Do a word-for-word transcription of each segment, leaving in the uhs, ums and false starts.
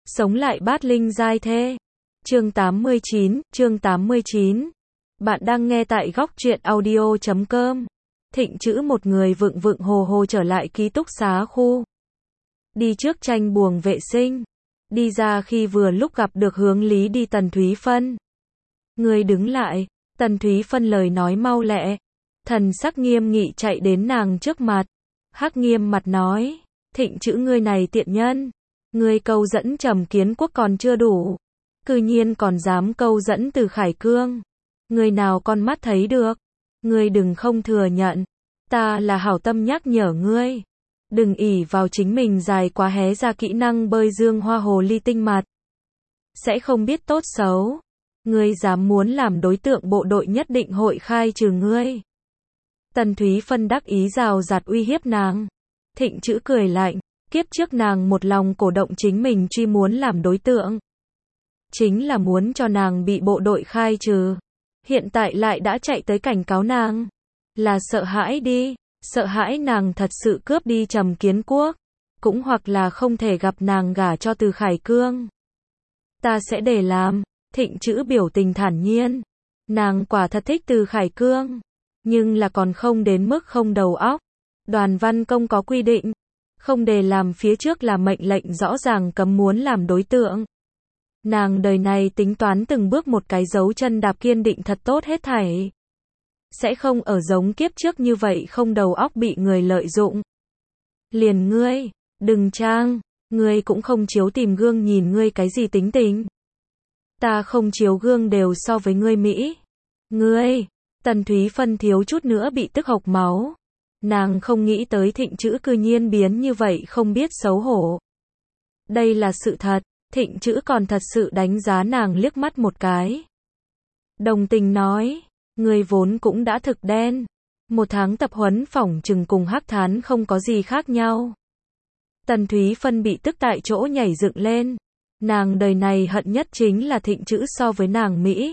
Sống lại bát linh giai thê. Chương tám mươi chín, chương tám mươi chín. Bạn đang nghe tại góc truyện audio chấm com. Thịnh Trữ một người vựng vựng hồ hồ trở lại ký túc xá khu. Đi trước tranh buồng vệ sinh. Đi ra khi vừa lúc gặp được hướng lý đi Tần Thúy Phân. Người đứng lại, Tần Thúy Phân lời nói mau lẹ. Thần sắc nghiêm nghị chạy đến nàng trước mặt. Hắc nghiêm mặt nói, Thịnh Trữ ngươi này tiện nhân. Ngươi câu dẫn Trầm Kiến Quốc còn chưa đủ. Cư nhiên còn dám câu dẫn Từ Khải Cương. Người nào con mắt thấy được. Ngươi đừng không thừa nhận. Ta là hảo tâm nhắc nhở ngươi. Đừng ỷ vào chính mình dài quá hé ra kỹ năng bơi dương hoa hồ ly tinh mặt. Sẽ không biết tốt xấu. Ngươi dám muốn làm đối tượng bộ đội nhất định hội khai trừ ngươi. Tần Thúy Phân đắc ý rào rạt uy hiếp nàng. Thịnh Trữ cười lạnh. Kiếp trước nàng một lòng cổ động chính mình truy muốn làm đối tượng. Chính là muốn cho nàng bị bộ đội khai trừ. Hiện tại lại đã chạy tới cảnh cáo nàng. Là sợ hãi đi. Sợ hãi nàng thật sự cướp đi Trầm Kiến Quốc. Cũng hoặc là không thể gặp nàng gả cho Từ Khải Cương. Ta sẽ để làm. Thịnh Trữ biểu tình thản nhiên. Nàng quả thật thích Từ Khải Cương. Nhưng là còn không đến mức không đầu óc. Đoàn văn công có quy định. Không để làm phía trước là mệnh lệnh rõ ràng cấm muốn làm đối tượng. Nàng đời này tính toán từng bước một cái dấu chân đạp kiên định thật tốt hết thảy. Sẽ không ở giống kiếp trước như vậy không đầu óc bị người lợi dụng. Liền ngươi, đừng trang, ngươi cũng không chiếu tìm gương nhìn ngươi cái gì tính tình. Ta không chiếu gương đều so với ngươi Mỹ. Ngươi, Tần Thúy Phân thiếu chút nữa bị tức hộc máu. Nàng không nghĩ tới Thịnh Trữ cư nhiên biến như vậy không biết xấu hổ. Đây là sự thật, Thịnh Trữ còn thật sự đánh giá nàng liếc mắt một cái. Đồng tình nói, người vốn cũng đã thực đen. Một tháng tập huấn phỏng chừng cùng Hắc Thán không có gì khác nhau. Tần Thúy Phân bị tức tại chỗ nhảy dựng lên. Nàng đời này hận nhất chính là Thịnh Trữ so với nàng Mỹ.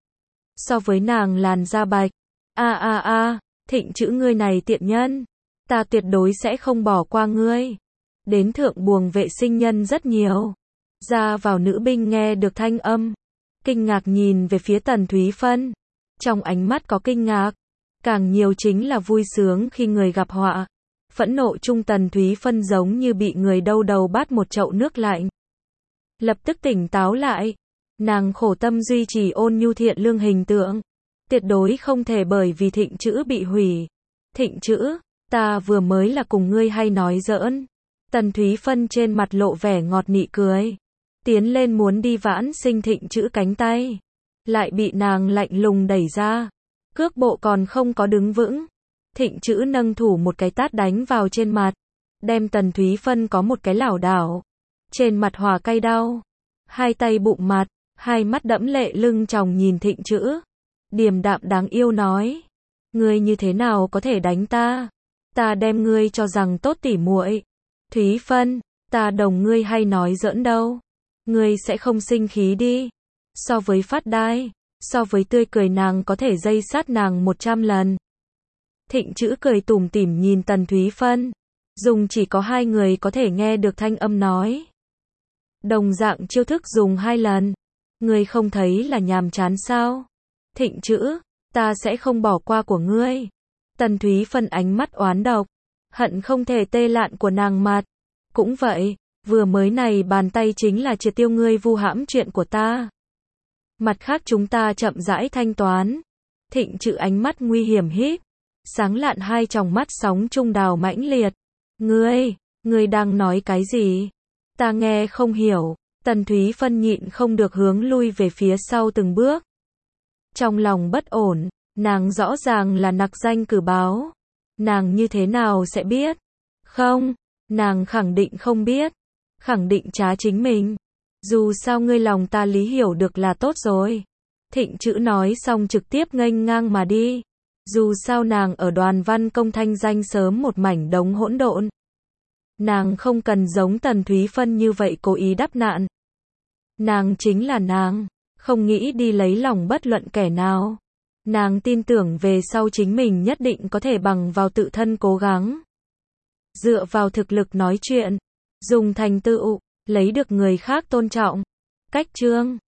So với nàng làn da bạch. A a a. Thịnh Trữ ngươi này tiện nhân. Ta tuyệt đối sẽ không bỏ qua ngươi. Đến thượng buồng vệ sinh nhân rất nhiều. Ra vào nữ binh nghe được thanh âm. Kinh ngạc nhìn về phía Tần Thúy Phân. Trong ánh mắt có kinh ngạc. Càng nhiều chính là vui sướng khi người gặp họa. Phẫn nộ chung Tần Thúy Phân giống như bị người đâu đầu bát một chậu nước lạnh. Lập tức tỉnh táo lại. Nàng khổ tâm duy trì ôn nhu thiện lương hình tượng. Tuyệt đối không thể bởi vì Thịnh Trữ bị hủy. Thịnh Trữ, ta vừa mới là cùng ngươi hay nói giỡn. Tần Thúy Phân trên mặt lộ vẻ ngọt nị cười. Tiến lên muốn đi vãn sinh Thịnh Trữ cánh tay. Lại bị nàng lạnh lùng đẩy ra. Cước bộ còn không có đứng vững. Thịnh Trữ nâng thủ một cái tát đánh vào trên mặt. Đem Tần Thúy Phân có một cái lảo đảo. Trên mặt hòa cay đau. Hai tay bụng mặt. Hai mắt đẫm lệ lưng tròng nhìn Thịnh Trữ. Điềm đạm đáng yêu nói. Ngươi như thế nào có thể đánh ta? Ta đem ngươi cho rằng tốt tỉ muội. Thúy Phân, ta đồng ngươi hay nói giỡn đâu. Ngươi sẽ không sinh khí đi. So với phát đai, so với tươi cười nàng có thể dây sát nàng một trăm lần. Thịnh Trữ cười tủm tỉm nhìn Tần Thúy Phân. Dùng chỉ có hai người có thể nghe được thanh âm nói. Đồng dạng chiêu thức dùng hai lần. Ngươi không thấy là nhàm chán sao? Thịnh Trữ, ta sẽ không bỏ qua của ngươi. Tần Thúy Phân ánh mắt oán độc. Hận không thể tê lạn của nàng mặt. Cũng vậy, vừa mới này bàn tay chính là triệt tiêu ngươi vu hãm chuyện của ta. Mặt khác chúng ta chậm rãi thanh toán. Thịnh Trữ ánh mắt nguy hiểm híp. Sáng lạn hai tròng mắt sóng trung đào mãnh liệt. Ngươi, ngươi đang nói cái gì? Ta nghe không hiểu. Tần Thúy Phân nhịn không được hướng lui về phía sau từng bước. Trong lòng bất ổn, nàng rõ ràng là nặc danh cử báo. Nàng như thế nào sẽ biết? Không, nàng khẳng định không biết. Khẳng định trá chính mình. Dù sao ngươi lòng ta lý hiểu được là tốt rồi. Thịnh Trữ nói xong trực tiếp nghênh ngang mà đi. Dù sao nàng ở đoàn văn công thanh danh sớm một mảnh đống hỗn độn. Nàng không cần giống Tần Thúy Phân như vậy cố ý đắp nạn. Nàng chính là nàng. Không nghĩ đi lấy lòng bất luận kẻ nào. Nàng tin tưởng về sau chính mình nhất định có thể bằng vào tự thân cố gắng. Dựa vào thực lực nói chuyện. Dùng thành tựu. lấy được người khác tôn trọng. Cách chương